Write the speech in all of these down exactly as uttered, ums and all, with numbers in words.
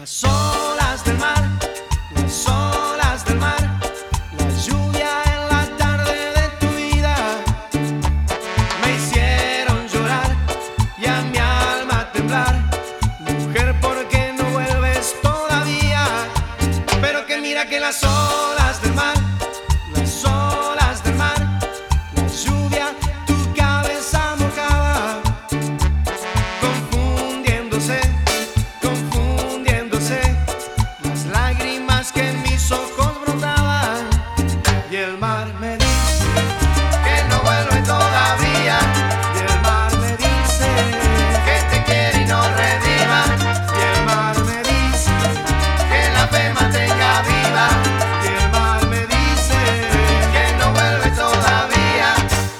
Las olas del mar, las olas del mar, la lluvia en la tarde de tu vida me hicieron llorar y a mi alma temblar. Mujer, ¿por qué no vuelves todavía? Pero que mira que las olas del mar, las olas del mar, la lluvia tu cabeza mojaba, confundiéndose, confundiéndose las lágrimas que en mis ojos brotaban. Y el mar me dice que no vuelve todavía, y el mar me dice que te quiere y no reviva, y el mar me dice que la fe mantenga viva, y el mar me dice que no vuelve todavía.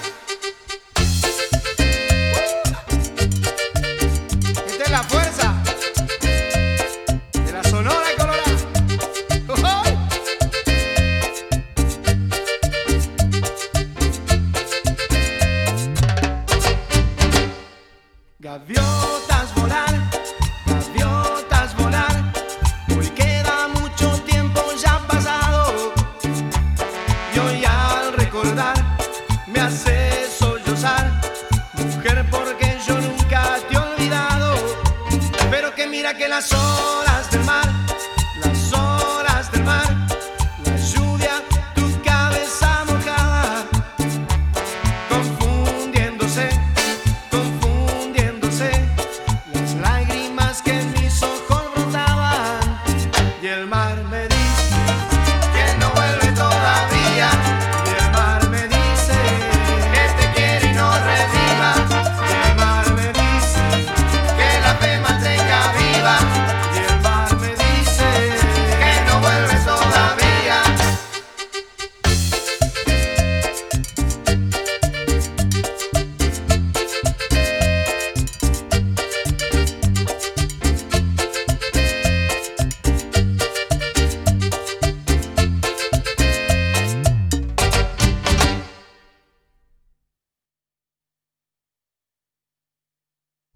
Esta es la fuerza de la Sonora Colorada. ¡Ujú! Gaviotas volar, gaviotas volar, hoy queda mucho tiempo ya pasado, y hoy al recordar me hace sollozar. Mujer, porque yo nunca te he olvidado, pero que mira que las horas